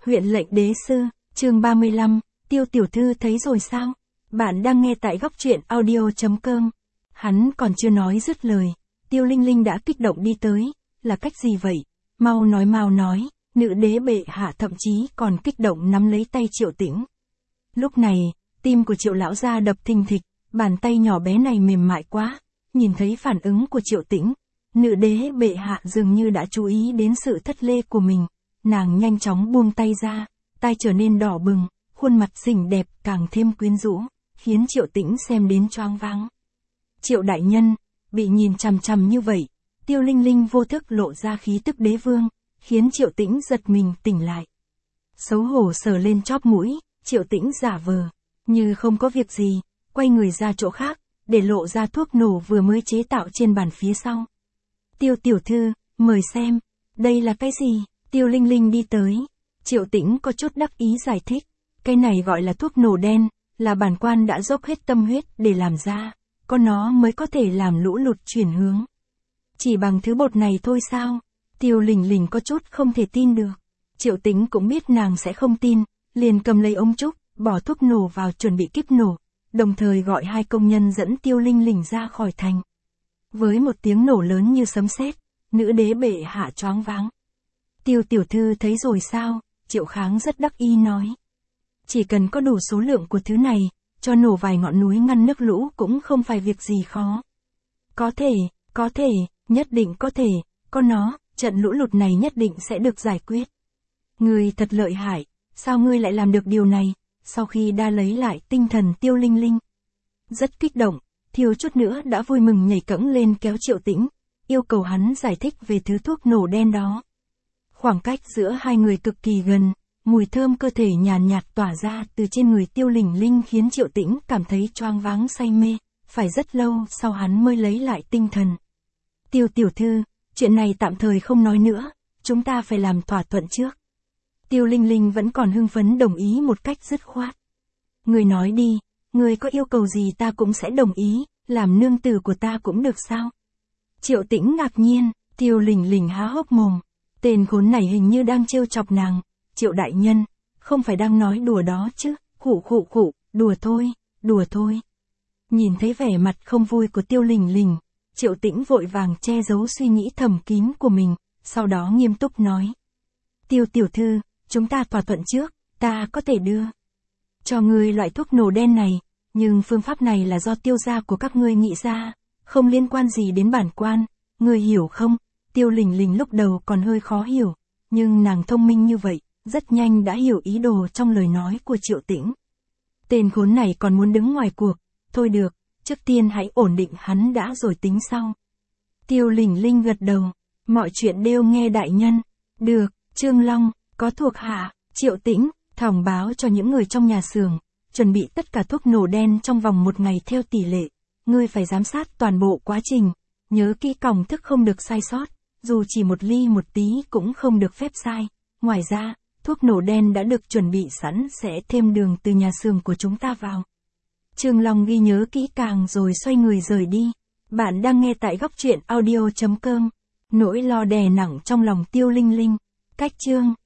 Huyện lệnh đế sư, chương 35, Tiêu tiểu thư thấy rồi sao? Bạn đang nghe tại góc truyện audio.com. Hắn còn chưa nói dứt lời, Tiêu Linh Linh đã kích động đi tới, là cách gì vậy? Mau nói, nữ đế bệ hạ thậm chí còn kích động nắm lấy tay Triệu Tĩnh. Lúc này, tim của Triệu lão gia đập thình thịch, bàn tay nhỏ bé này mềm mại quá, nhìn thấy phản ứng của Triệu Tĩnh, nữ đế bệ hạ dường như đã chú ý đến sự thất lễ của mình, nàng nhanh chóng buông tay ra, tay trở nên đỏ bừng, khuôn mặt xinh đẹp càng thêm quyến rũ, khiến Triệu Tĩnh xem đến choáng váng. Triệu đại nhân, bị nhìn chằm chằm như vậy, Tiêu Linh Linh vô thức lộ ra khí tức đế vương, khiến Triệu Tĩnh giật mình tỉnh lại. Xấu hổ sờ lên chóp mũi, Triệu Tĩnh giả vờ, như không có việc gì, quay người ra chỗ khác, để lộ ra thuốc nổ vừa mới chế tạo trên bàn phía sau. Tiêu tiểu thư, mời xem, đây là cái gì? Tiêu Linh Linh đi tới, Triệu Tĩnh có chút đắc ý giải thích, cái này gọi là thuốc nổ đen, là bản quan đã dốc hết tâm huyết để làm ra, có nó mới có thể làm lũ lụt chuyển hướng. Chỉ bằng thứ bột này thôi sao? Tiêu Linh Linh có chút không thể tin được. Triệu Tĩnh cũng biết nàng sẽ không tin, liền cầm lấy ống trúc, bỏ thuốc nổ vào chuẩn bị kíp nổ, đồng thời gọi hai công nhân dẫn Tiêu Linh Linh ra khỏi thành. Với một tiếng nổ lớn như sấm sét, nữ đế bệ hạ choáng váng. Tiêu tiểu thư thấy rồi sao? Triệu Kháng rất đắc ý nói. Chỉ cần có đủ số lượng của thứ này, cho nổ vài ngọn núi ngăn nước lũ cũng không phải việc gì khó. Có thể, nhất định có thể, có nó, trận lũ lụt này nhất định sẽ được giải quyết. Ngươi thật lợi hại, sao ngươi lại làm được điều này? Sau khi đã lấy lại tinh thần Tiêu Linh Linh rất kích động, thiếu chút nữa đã vui mừng nhảy cẫng lên kéo Triệu Tĩnh, yêu cầu hắn giải thích về thứ thuốc nổ đen đó. Khoảng cách giữa hai người cực kỳ gần, mùi thơm cơ thể nhàn nhạt tỏa ra từ trên người Tiêu Linh Linh khiến Triệu Tĩnh cảm thấy choáng váng say mê, phải rất lâu sau hắn mới lấy lại tinh thần. Tiêu tiểu thư, chuyện này tạm thời không nói nữa, chúng ta phải làm thỏa thuận trước. Tiêu Linh Linh vẫn còn hưng phấn đồng ý một cách dứt khoát. Ngươi nói đi, ngươi có yêu cầu gì ta cũng sẽ đồng ý, làm nương tử của ta cũng được sao? Triệu Tĩnh ngạc nhiên, Tiêu Linh Linh há hốc mồm, tên khốn này hình như đang trêu chọc nàng. Triệu đại nhân, không phải đang nói đùa đó chứ, khụ, đùa thôi. Nhìn thấy vẻ mặt không vui của Tiêu Linh Linh, Triệu Tĩnh vội vàng che giấu suy nghĩ thầm kín của mình, sau đó nghiêm túc nói. Tiêu tiểu thư, chúng ta thỏa thuận trước, ta có thể đưa cho ngươi loại thuốc nổ đen này, nhưng phương pháp này là do Tiêu gia của các ngươi nghĩ ra, không liên quan gì đến bản quan, ngươi hiểu không? Tiêu Linh Linh lúc đầu còn hơi khó hiểu, nhưng nàng thông minh như vậy, rất nhanh đã hiểu ý đồ trong lời nói của Triệu Tĩnh. Tên khốn này còn muốn đứng ngoài cuộc, thôi được, trước tiên hãy ổn định hắn đã rồi tính sau. Tiêu Linh Linh gật đầu, mọi chuyện đều nghe đại nhân. Được, Trương Long, có thuộc hạ, Triệu Tĩnh, thông báo cho những người trong nhà xưởng, chuẩn bị tất cả thuốc nổ đen trong vòng 1 ngày theo tỷ lệ. Ngươi phải giám sát toàn bộ quá trình, nhớ kỹ còng thức không được sai sót, dù chỉ một ly một tí cũng không được phép sai. Ngoài ra, thuốc nổ đen đã được chuẩn bị sẵn sẽ thêm đường từ nhà xưởng của chúng ta vào. Trương Long ghi nhớ kỹ càng rồi xoay người rời đi. Bạn đang nghe tại góc truyện audio.com. Nỗi lo đè nặng trong lòng Tiêu Linh Linh. Cách chương